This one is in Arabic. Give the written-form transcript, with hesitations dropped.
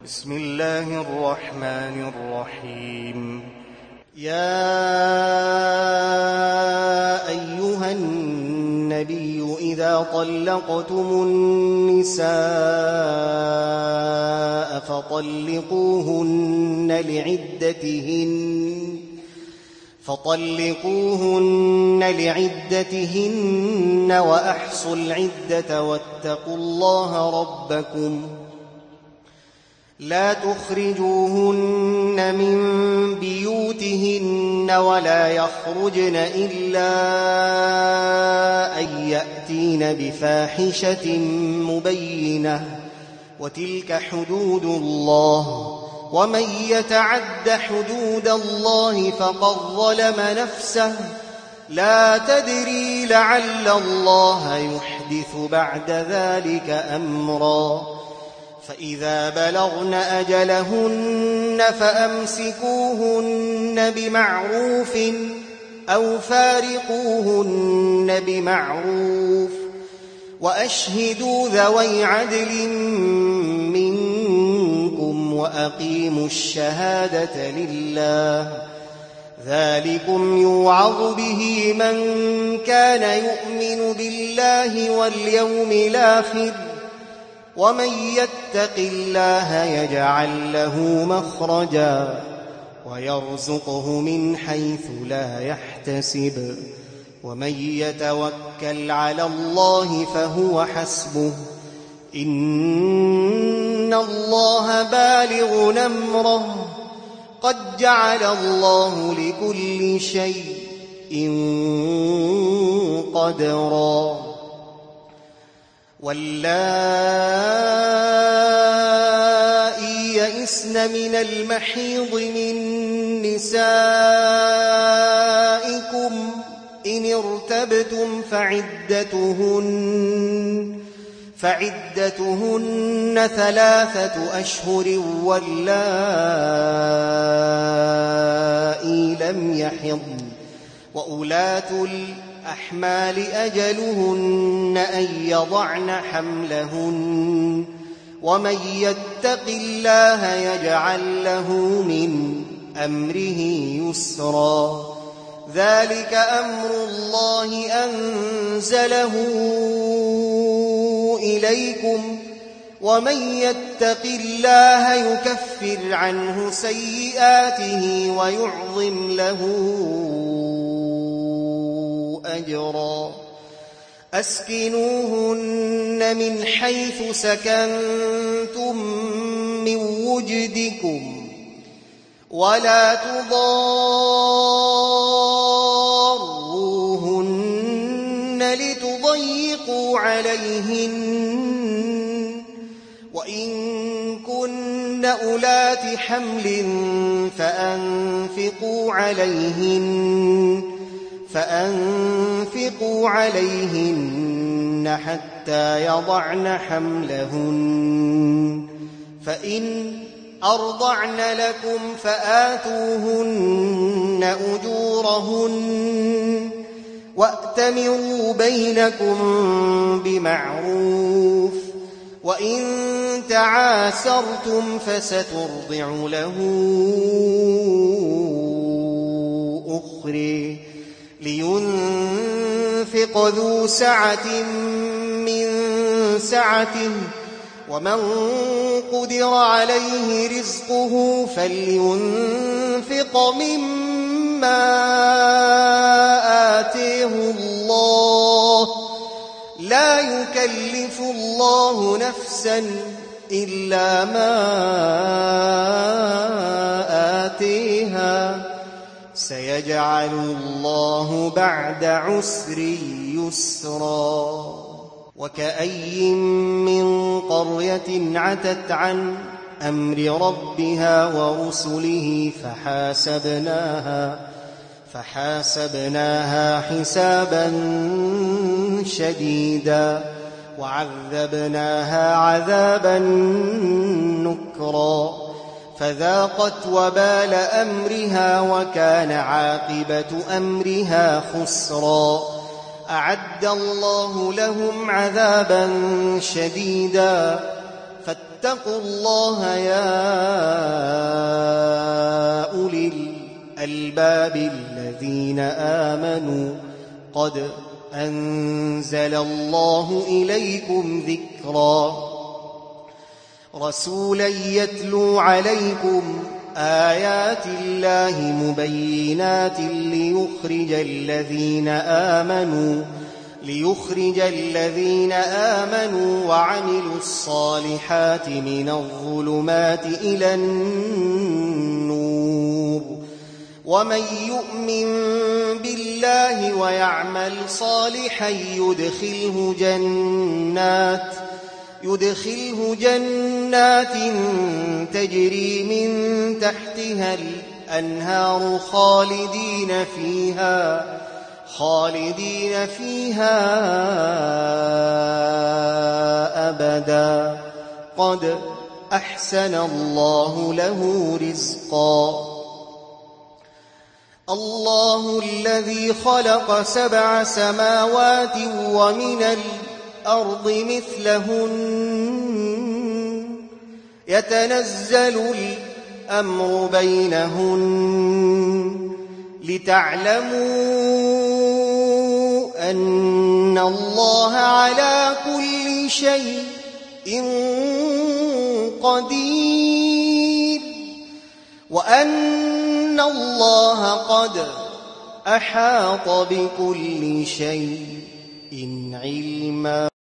بسم الله الرحمن الرحيم. يا أيها النبي إذا طلقتم النساء فطلقوهن لعدتهن وأحصوا العدة واتقوا الله ربكم لا تخرجوهن من بيوتهن ولا يخرجن إلا أن يأتين بفاحشة مبينة وتلك حدود الله ومن يتعد حدود الله فقد ظلم نفسه لا تدري لعل الله يحدث بعد ذلك أمرا فإذا بلغن أجلهن فأمسكوهن بمعروف أو فارقوهن بمعروف وأشهدوا ذوي عدل منكم وأقيموا الشهادة لله ذلكم يوعظ به من كان يؤمن بالله واليوم الآخر ومن يتق الله يجعل له مخرجا ويرزقه من حيث لا يحتسب ومن يتوكل على الله فهو حسبه إن الله بالغ أمره قد جعل الله لكل شيء قدرا واللائي يئسن من المحيض من نسائكم إن ارتبتم فعدتهن 3 أشهر واللائي لم يحضن وأولاة الأحمال أجلهن أن يضعن حملهن ومن يتق الله يجعل له من أمره يسرا ذلك أمر الله أنزله إليكم ومن يتق الله يكفر عنه سيئاته ويعظم له أجرا أسكنوهن من حيث سكنتم من وجدكم ولا تضاروهن لتضيقوا عليهن وإن كن أولات حمل فأنفقوا عليهن حتى يضعن حملهن فإن أرضعن لكم فآتوهن أجورهن وأتمروا بينكم بمعروف وإن تعاسرتم فسترضع له أخرى لينفق ذو سعة من سعته ومن قدر عليه رزقه فلينفق مما آتيه الله لا يكلف الله نفسا إلا ما آتيها سيجعل الله بعد عسر يسرا وكأي من قرية عتت عن أمر ربها ورسله فحاسبناها حسابا شديدا وعذبناها عذابا نكرا فذاقت وبال أمرها وكان عاقبة أمرها خسرا أعد الله لهم عذابا شديدا فاتقوا الله يا أولي الألباب الذين آمنوا قد أنزل الله إليكم ذكرا رسولا يتلو عليكم آيات الله مبينات ليخرج الذين آمنوا وعملوا الصالحات من الظلمات إلى النور ومن يؤمن بالله ويعمل صالحا يدخله جنات تجري من تحتها الأنهار خالدين فيها أبدا قد أحسن الله له رزقا الله الذي خلق 7 سماوات ومن الأرض مثلهن يتنزل الأمر بينهن لتعلموا أن الله على كل شيء قدير وأن الله قد أحاط بكل شيء علما.